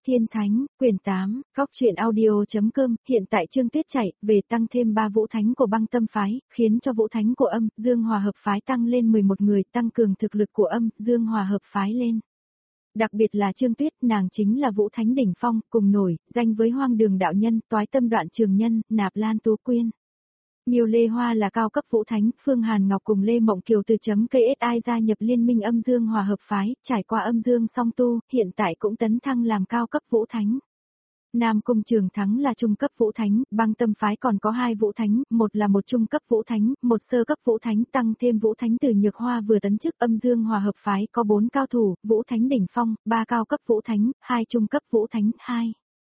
Tiên Thánh, quyển 8, góc truyện audio.com, hiện tại Trương Tuyết chạy về tăng thêm 3 vũ thánh của băng tâm phái, khiến cho vũ thánh của âm, dương hòa hợp phái tăng lên 11 người, tăng cường thực lực của âm, dương hòa hợp phái lên. Đặc biệt là Trương Tuyết, nàng chính là vũ thánh đỉnh phong, cùng nổi, danh với Hoang Đường đạo nhân, Toái Tâm Đoạn Trường Nhân, Nạp Lan Tú Quyên. Miêu Lê Hoa là cao cấp vũ thánh, Phương Hàn Ngọc cùng Lê Mộng Kiều từ KSI gia nhập liên minh âm dương hòa hợp phái, trải qua âm dương song tu, hiện tại cũng tấn thăng làm cao cấp vũ thánh. Nam Cung Trường Thắng là trung cấp vũ thánh, băng tâm phái còn có 2 vũ thánh, một là một trung cấp vũ thánh, một sơ cấp vũ thánh, tăng thêm vũ thánh từ Nhược Hoa vừa tấn chức. Âm dương hòa hợp phái có 4 cao thủ, vũ thánh đỉnh phong, 3 cao cấp vũ thánh, 2 trung cấp vũ thánh, 2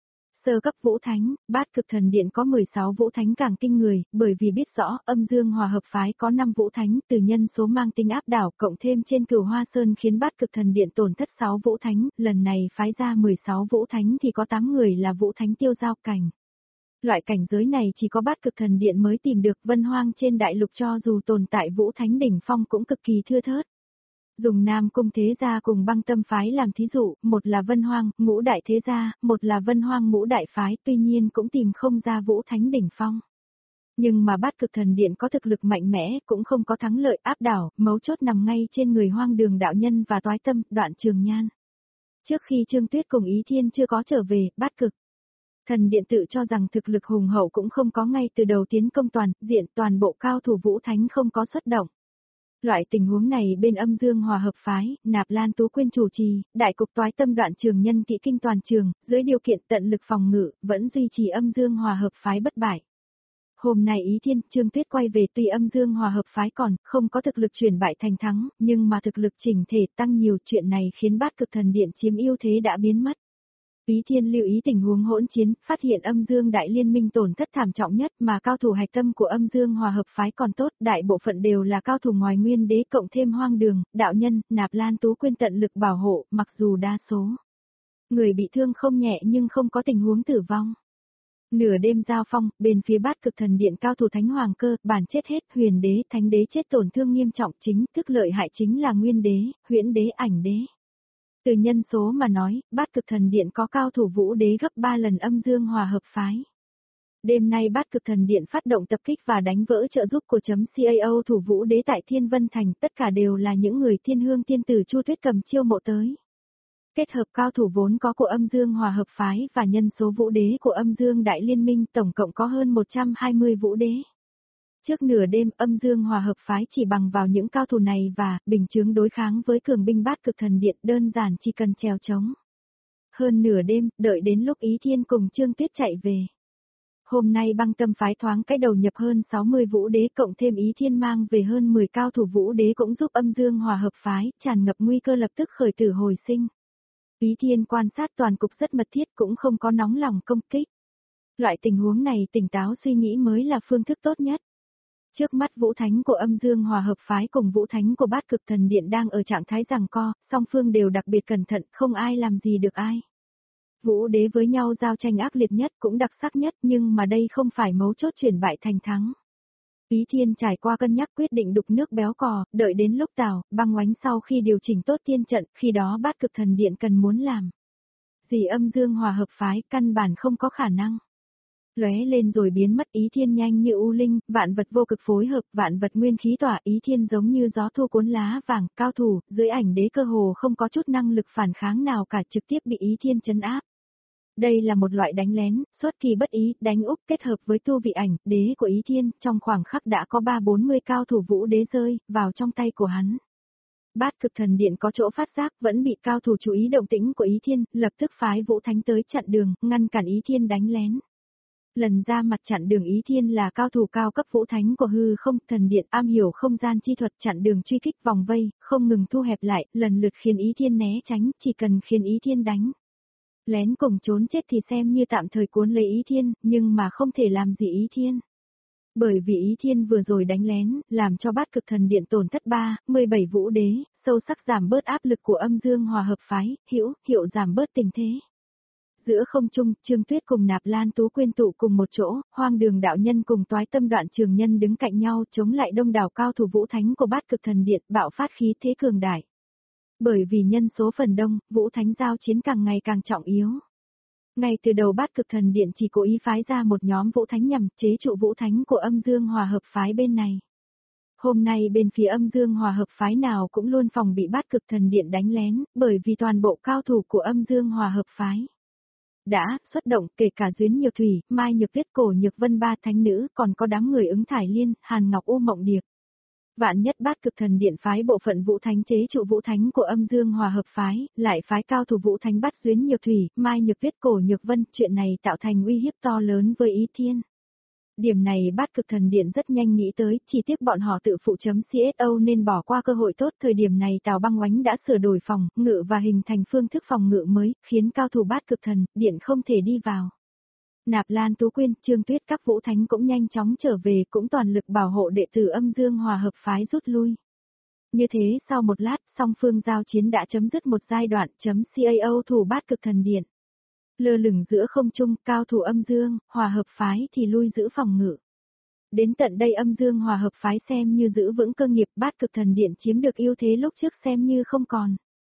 sơ cấp vũ thánh. Bát Cực Thần Điện có 16 vũ thánh càng kinh người, bởi vì biết rõ âm dương hòa hợp phái có 5 vũ thánh, từ nhân số mang tính áp đảo, cộng thêm trên Cửu Hoa Sơn khiến Bát Cực Thần Điện tổn thất 6 vũ thánh, lần này phái ra 16 vũ thánh thì có 8 người là vũ thánh tiêu giao cảnh. Loại cảnh giới này chỉ có Bát Cực Thần Điện mới tìm được, Vân Hoang trên đại lục cho dù tồn tại vũ thánh đỉnh phong cũng cực kỳ thưa thớt. Dùng Nam Cung Thế Gia cùng băng tâm phái làm thí dụ, một là Vân Hoang, Ngũ Đại Thế Gia, một là Vân Hoang Ngũ Đại Phái, tuy nhiên cũng tìm không ra vũ thánh đỉnh phong. Nhưng mà Bát Cực Thần Điện có thực lực mạnh mẽ, cũng không có thắng lợi áp đảo, mấu chốt nằm ngay trên người Hoang Đường đạo nhân và Toái Tâm, Đoạn Trường Nhan. Trước khi Trương Tuyết cùng Ý Thiên chưa có trở về, Bát Cực Thần Điện tự cho rằng thực lực hùng hậu cũng không có ngay từ đầu tiến công toàn diện, toàn bộ cao thủ vũ thánh không có xuất động. Loại tình huống này bên âm dương hòa hợp phái, Nạp Lan Tú Quyên chủ trì, đại cục Toái Tâm Đoạn Trường Nhân kỹ kinh toàn trường, dưới điều kiện tận lực phòng ngự, vẫn duy trì âm dương hòa hợp phái bất bại. Hôm nay Ý Thiên, Trương Tuyết quay về, tuy âm dương hòa hợp phái còn không có thực lực chuyển bại thành thắng, nhưng mà thực lực chỉnh thể tăng nhiều, chuyện này khiến Bát Cực Thần Điện chiếm ưu thế đã biến mất. Ý Thiên lưu ý tình huống hỗn chiến, phát hiện âm dương đại liên minh tổn thất thảm trọng nhất, mà cao thủ hạch tâm của âm dương hòa hợp phái còn tốt, đại bộ phận đều là cao thủ ngoài Nguyên Đế cộng thêm Hoang Đường, đạo nhân, Nạp Lan Tú Quyên tận lực bảo hộ, mặc dù đa số người bị thương không nhẹ nhưng không có tình huống tử vong. Nửa đêm giao phong, bên phía Bát Cực Thần Điện cao thủ Thánh Hoàng Cơ, bản chết hết, Huyền Đế, Thánh Đế chết tổn thương nghiêm trọng, chính thức lợi hại chính là Nguyên Đế, Huyễn Đế, Ảnh Đế. Từ nhân số mà nói, Bát Cực Thần Điện có cao thủ vũ đế gấp 3 lần âm dương hòa hợp phái. Đêm nay Bát Cực Thần Điện phát động tập kích và đánh vỡ trợ giúp của .cao thủ vũ đế tại Thiên Vân Thành, tất cả đều là những người Thiên Hương Tiên Tử Chu Tuyết cầm chiêu mộ tới. Kết hợp cao thủ vốn có của âm dương hòa hợp phái và nhân số vũ đế của âm dương đại liên minh, tổng cộng có hơn 120 vũ đế. Trước nửa đêm, âm dương hòa hợp phái chỉ bằng vào những cao thủ này và bình chướng đối kháng với cường binh Bát Cực Thần Điện, đơn giản chỉ cần trèo trống. Hơn nửa đêm, đợi đến lúc Ý Thiên cùng Trương Tuyết chạy về. Hôm nay băng tâm phái thoáng cái đầu nhập hơn 60 vũ đế, cộng thêm Ý Thiên mang về hơn 10 cao thủ vũ đế cũng giúp âm dương hòa hợp phái tràn ngập nguy cơ lập tức khởi tử hồi sinh. Ý Thiên quan sát toàn cục rất mật thiết, cũng không có nóng lòng công kích. Loại tình huống này tỉnh táo suy nghĩ mới là phương thức tốt nhất. Trước mắt vũ thánh của âm dương hòa hợp phái cùng vũ thánh của Bát Cực Thần Điện đang ở trạng thái giằng co, song phương đều đặc biệt cẩn thận, không ai làm gì được ai. Vũ đế với nhau giao tranh ác liệt nhất cũng đặc sắc nhất, nhưng mà đây không phải mấu chốt chuyển bại thành thắng. Ý Thiên trải qua cân nhắc quyết định đục nước béo cò, đợi đến lúc Tào, Băng Oánh sau khi điều chỉnh tốt tiên trận, khi đó Bát Cực Thần Điện cần muốn làm gì âm dương hòa hợp phái, căn bản không có khả năng. Lóe lên rồi biến mất, Ý Thiên nhanh như u linh, vạn vật vô cực phối hợp, vạn vật nguyên khí tỏa, Ý Thiên giống như gió thu cuốn lá vàng, cao thủ, dưới Ảnh Đế cơ hồ không có chút năng lực phản kháng nào cả, trực tiếp bị Ý Thiên trấn áp. Đây là một loại đánh lén, xuất kỳ bất ý, đánh úp kết hợp với tu vị Ảnh Đế của Ý Thiên, trong khoảng khắc đã có 3-40 cao thủ vũ đế rơi vào trong tay của hắn. Bát Cực Thần Điện có chỗ phát giác, vẫn bị cao thủ chú ý động tĩnh của Ý Thiên, lập tức phái vũ thánh tới chặn đường, ngăn cản Ý Thiên đánh lén. Lần ra mặt chặn đường Ý Thiên là cao thủ cao cấp vũ thánh của Hư Không Thần Điện, am hiểu không gian chi thuật, chặn đường truy kích vòng vây, không ngừng thu hẹp lại, lần lượt khiến Ý Thiên né tránh, chỉ cần khiến Ý Thiên đánh lén cùng trốn chết thì xem như tạm thời cuốn lấy Ý Thiên, nhưng mà không thể làm gì Ý Thiên. Bởi vì Ý Thiên vừa rồi đánh lén, làm cho Bát Cực Thần Điện tổn thất 17 vũ đế, sâu sắc giảm bớt áp lực của âm dương hòa hợp phái, hiệu giảm bớt tình thế. Giữa không trung, Trương Tuyết cùng Nạp Lan Tú Quyên tụ cùng một chỗ, Hoang Đường đạo nhân cùng Toái Tâm Đoạn Trường Nhân đứng cạnh nhau chống lại đông đảo cao thủ vũ thánh của Bát Cực Thần Điện, bạo phát khí thế cường đại. Bởi vì nhân số phần đông, vũ thánh giao chiến càng ngày càng trọng yếu. Ngay từ đầu Bát Cực Thần Điện chỉ cố ý phái ra một nhóm vũ thánh nhằm chế trụ vũ thánh của Âm Dương Hòa Hợp phái bên này. Hôm nay bên phía Âm Dương Hòa Hợp phái nào cũng luôn phòng bị Bát Cực Thần Điện đánh lén, bởi vì toàn bộ cao thủ của Âm Dương Hòa Hợp phái đã xuất động, kể cả Duyến Nhược Thủy, Mai Nhược Tuyết, Cổ Nhược Vân ba thánh nữ, còn có đám người Ứng Thải Liên, Hàn Ngọc U Mộng Điệp. Vạn nhất Bát Cực Thần Điện phái bộ phận vũ thánh chế trụ vũ thánh của Âm Dương Hòa Hợp phái, lại phái cao thủ vũ thánh bắt Duyến Nhược Thủy, Mai Nhược Tuyết, Cổ Nhược Vân, chuyện này tạo thành uy hiếp to lớn với Ý Thiên. Điểm này Bát Cực Thần Điện rất nhanh nghĩ tới, chỉ tiếc bọn họ tự phụ chấm CSO nên bỏ qua cơ hội tốt. Thời điểm này Tào Băng Oánh đã sửa đổi phòng ngự và hình thành phương thức phòng ngự mới, khiến cao thủ Bát Cực Thần Điện không thể đi vào. Nạp Lan Tú Quyên, Trương Tuyết các vũ thánh cũng nhanh chóng trở về, cũng toàn lực bảo hộ đệ tử Âm Dương Hòa Hợp phái rút lui. Như thế sau một lát, song phương giao chiến đã chấm dứt một giai đoạn. CAO thủ Bát Cực Thần Điện lơ lửng giữa không trung, cao thủ Âm Dương Hòa Hợp phái thì lui giữ phòng ngự. Đến tận đây Âm Dương Hòa Hợp phái xem như giữ vững cơ nghiệp, Bát Cực Thần Điện chiếm được ưu thế lúc trước xem như không còn.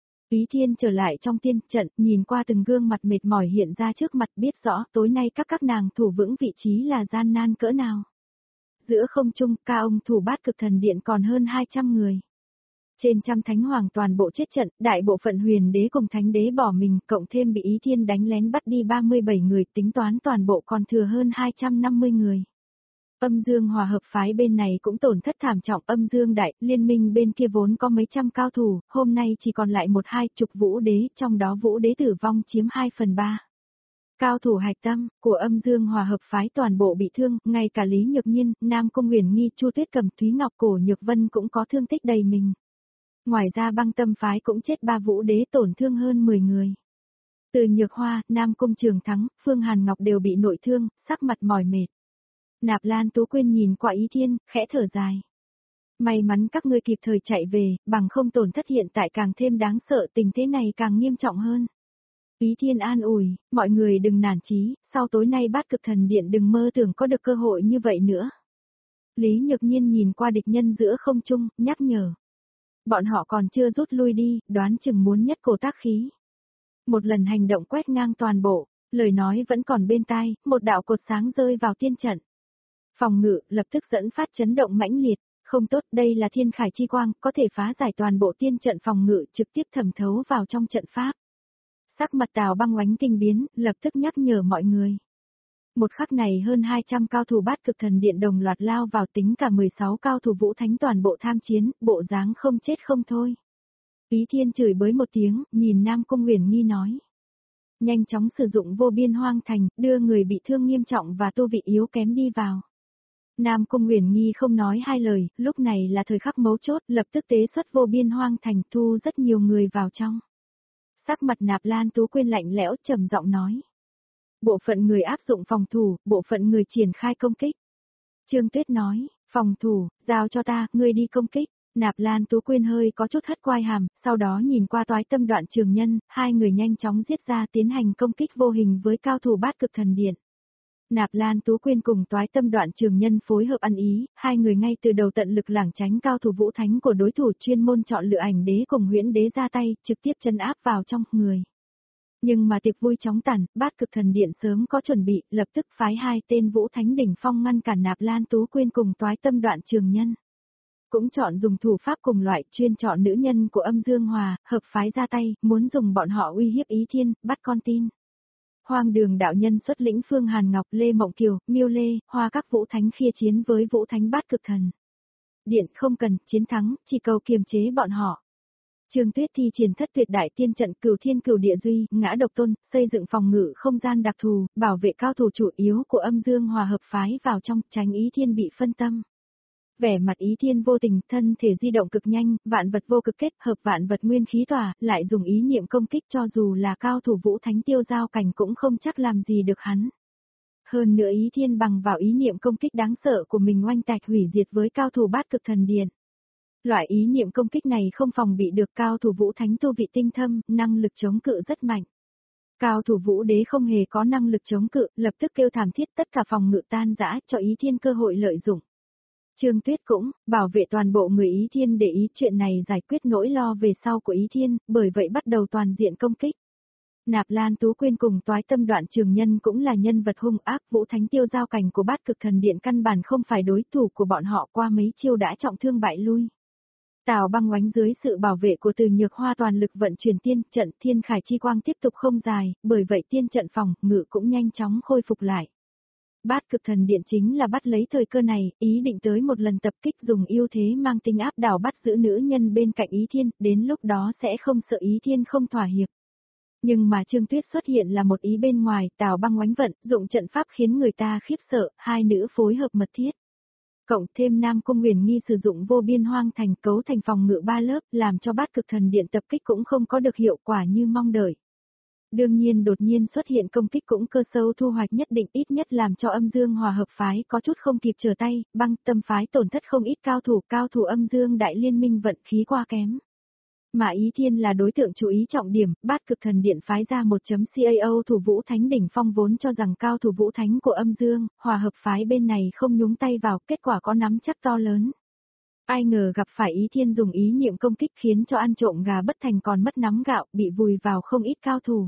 Ý Thiên trở lại trong tiên trận, nhìn qua từng gương mặt mệt mỏi hiện ra trước mặt, biết rõ tối nay các nàng thủ vững vị trí là gian nan cỡ nào. Giữa không trung, ca ông thủ Bát Cực Thần Điện còn hơn 200 người. Trên trăm thánh hoàng toàn bộ chết trận, đại bộ phận huyền đế cùng thánh đế bỏ mình, cộng thêm bị Ý Thiên đánh lén bắt đi 37 người, tính toán toàn bộ còn thừa hơn 250 người. Âm Dương Hòa Hợp phái bên này cũng tổn thất thảm trọng. Âm Dương Đại Liên minh bên kia vốn có mấy trăm cao thủ, hôm nay chỉ còn lại 1-2 vũ đế, trong đó vũ đế tử vong chiếm 2/3. Cao thủ hạch tâm của Âm Dương Hòa Hợp phái toàn bộ bị thương, ngay cả Lý Nhược Nhiên, Nam Cung Uyển Nghi, Chu Tuyết Cầm, Thúy Ngọc, Cổ Nhược Vân cũng có thương tích đầy mình. Ngoài ra Băng Tâm phái cũng chết 3 vũ đế, tổn thương hơn 10 người. Từ Nhược Hoa, Nam Cung Trường Thắng, Phương Hàn Ngọc đều bị nội thương, sắc mặt mỏi mệt. Nạp Lan Tú Quyên nhìn qua Ý Thiên, khẽ thở dài. May mắn các ngươi kịp thời chạy về, bằng không tổn thất hiện tại càng thêm đáng sợ, tình thế này càng nghiêm trọng hơn. Ý Thiên an ủi, mọi người đừng nản chí, sau tối nay Bát Cực Thần Điện đừng mơ tưởng có được cơ hội như vậy nữa. Lý Nhược Nhiên nhìn qua địch nhân giữa không trung, nhắc nhở. Bọn họ còn chưa rút lui đi, đoán chừng muốn nhất cổ tác khí. Một lần hành động quét ngang toàn bộ, lời nói vẫn còn bên tai, một đạo cột sáng rơi vào tiên trận. Phòng ngự lập tức dẫn phát chấn động mãnh liệt, không tốt, đây là thiên khải chi quang, có thể phá giải toàn bộ tiên trận phòng ngự, trực tiếp thẩm thấu vào trong trận pháp. Sắc mặt Tào Băng Oánh kinh biến, lập tức nhắc nhở mọi người. Một khắc này hơn 200 cao thủ Bát Cực Thần Điện đồng loạt lao vào, tính cả 16 cao thủ vũ thánh toàn bộ tham chiến, bộ dáng không chết không thôi. Ý Thiên chửi bới một tiếng, nhìn Nam Cung Uyển Nghi nói. Nhanh chóng sử dụng vô biên hoang thành, đưa người bị thương nghiêm trọng và tu vị yếu kém đi vào. Nam Cung Uyển Nghi không nói hai lời, lúc này là thời khắc mấu chốt, lập tức tế xuất vô biên hoang thành, thu rất nhiều người vào trong. Sắc mặt Nạp Lan Tú Quyên lạnh lẽo, trầm giọng nói. Bộ phận người áp dụng phòng thủ, bộ phận người triển khai công kích. Trương Tuyết nói, phòng thủ, giao cho ta, ngươi đi công kích. Nạp Lan Tú Quyên hơi có chút hất quai hàm, sau đó nhìn qua Toái Tâm Đoạn Trường Nhân, hai người nhanh chóng giết ra tiến hành công kích vô hình với cao thủ Bát Cực Thần Điện. Nạp Lan Tú Quyên cùng Toái Tâm Đoạn Trường Nhân phối hợp ăn ý, hai người ngay từ đầu tận lực lảng tránh cao thủ vũ thánh của đối thủ, chuyên môn chọn lựa Ảnh Đế cùng Huyễn Đế ra tay, trực tiếp chân áp vào trong người. Nhưng mà tiệc vui chóng tàn, Bát Cực Thần Điện sớm có chuẩn bị, lập tức phái hai tên vũ thánh đỉnh phong ngăn cản Nạp Lan Tú Quyên cùng Toái Tâm Đoạn Trường Nhân. Cũng chọn dùng thủ pháp cùng loại, chuyên chọn nữ nhân của Âm Dương Hòa Hợp phái ra tay, muốn dùng bọn họ uy hiếp Ý Thiên, bắt con tin. Hoang Đường đạo nhân xuất lĩnh Phương Hàn Ngọc, Lê Mộng Kiều, Miêu Lê, Hoa các vũ thánh khiêu chiến với vũ thánh Bát Cực Thần Điện, không cần chiến thắng, chỉ cầu kiềm chế bọn họ. Trương Tuyết thi triển thất tuyệt đại tiên trận, Cửu Thiên Cửu Địa Duy, Ngã Độc Tôn, xây dựng phòng ngự không gian đặc thù, bảo vệ cao thủ chủ yếu của Âm Dương Hòa Hợp phái vào trong, tránh Ý Thiên bị phân tâm. Vẻ mặt Ý Thiên vô tình, thân thể di động cực nhanh, vạn vật vô cực kết hợp vạn vật nguyên khí tỏa, lại dùng ý niệm công kích, cho dù là cao thủ vũ thánh Tiêu Giao Cảnh cũng không chắc làm gì được hắn. Hơn nữa Ý Thiên bằng vào ý niệm công kích đáng sợ của mình oanh tạc hủy diệt với cao thủ Bát Cực Thần Điện. Loại ý niệm công kích này không phòng bị được, cao thủ vũ thánh tu vị tinh thâm, năng lực chống cự rất mạnh. Cao thủ vũ đế không hề có năng lực chống cự, lập tức kêu thảm thiết, tất cả phòng ngự tan rã, cho Ý Thiên cơ hội lợi dụng. Trương Tuyết cũng bảo vệ toàn bộ người Ý Thiên, để ý chuyện này giải quyết nỗi lo về sau của Ý Thiên, bởi vậy bắt đầu toàn diện công kích. Nạp Lan Tú Quyên cùng Toái Tâm Đoạn Trường Nhân cũng là nhân vật hung ác, Vũ Thánh Tiêu giao cảnh của Bát Cực Thần Điện căn bản không phải đối thủ của bọn họ, qua mấy chiêu đã trọng thương bại lui. Tào Băng Oánh dưới sự bảo vệ của Từ Nhược Hoa toàn lực vận chuyển tiên trận, Thiên Khải chi quang tiếp tục không dài, bởi vậy tiên trận phòng ngự cũng nhanh chóng khôi phục lại. Bát Cực Thần Điện chính là bắt lấy thời cơ này, ý định tới một lần tập kích dùng ưu thế mang tính áp đảo bắt giữ nữ nhân bên cạnh Ý Thiên, đến lúc đó sẽ không sợ Ý Thiên không thỏa hiệp. Nhưng mà Trương Tuyết xuất hiện là một ý bên ngoài, Tào Băng Oánh vận, dụng trận pháp khiến người ta khiếp sợ, hai nữ phối hợp mật thiết. Cộng thêm Nam Cung Huyền Nghi sử dụng vô biên hoang thành cấu thành phòng ngự 3 lớp, làm cho Bát Cực Thần Điện tập kích cũng không có được hiệu quả như mong đợi. Đương nhiên đột nhiên xuất hiện công kích cũng cơ sâu thu hoạch nhất định, ít nhất làm cho Âm Dương Hòa Hợp phái có chút không kịp trở tay, Băng Tâm phái tổn thất không ít cao thủ Âm Dương Đại Liên Minh vận khí qua kém. Mà Ý Thiên là đối tượng chú ý trọng điểm, Bát Cực Thần Điện phái ra 1.CAO thủ Vũ Thánh đỉnh phong vốn cho rằng cao thủ Vũ Thánh của Âm Dương, Hòa Hợp phái bên này không nhúng tay vào, kết quả có nắm chắc to lớn. Ai ngờ gặp phải Ý Thiên dùng ý niệm công kích khiến cho ăn trộm gà bất thành còn mất nắm gạo, bị vùi vào không ít cao thủ.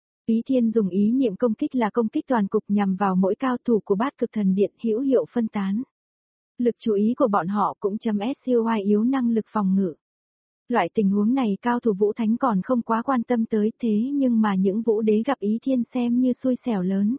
Ý Thiên dùng ý niệm công kích là công kích toàn cục nhằm vào mỗi cao thủ của Bát Cực Thần Điện, hữu hiệu phân tán. Lực chú ý của bọn họ cũng SCY yếu năng lực phòng ngự. Loại tình huống này cao thủ Vũ Thánh còn không quá quan tâm tới, thế nhưng mà những vũ đế gặp Ý Thiên xem như xui xẻo lớn.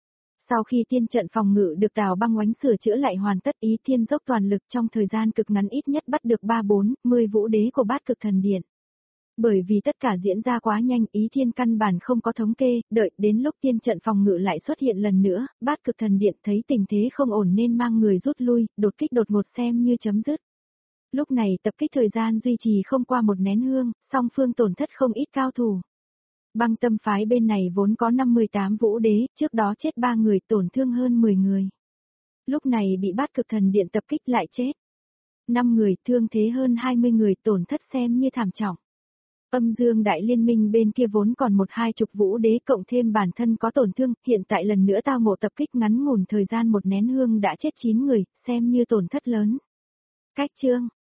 Sau khi tiên trận phòng ngự được Tào Băng Oánh sửa chữa lại hoàn tất, Ý Thiên dốc toàn lực trong thời gian cực ngắn ít nhất bắt được 3-4-10 vũ đế của Bát Cực Thần Điện. Bởi vì tất cả diễn ra quá nhanh, Ý Thiên căn bản không có thống kê, đợi đến lúc tiên trận phòng ngự lại xuất hiện lần nữa, Bát Cực Thần Điện thấy tình thế không ổn nên mang người rút lui, đột kích đột ngột xem như chấm dứt. Lúc này tập kích thời gian duy trì không qua một nén hương, song phương tổn thất không ít cao thủ. Băng Tâm phái bên này vốn có 58 vũ đế, trước đó chết 3 người, tổn thương hơn 10 người. Lúc này bị Bát Cực Thần Điện tập kích lại chết 5 người, thương thế hơn 20 người, tổn thất xem như thảm trọng. Âm Dương Đại Liên Minh bên kia vốn còn 1-2 chục vũ đế cộng thêm bản thân có tổn thương, hiện tại lần nữa tao ngộ tập kích ngắn ngủn thời gian một nén hương đã chết 9 người, xem như tổn thất lớn. Cách chương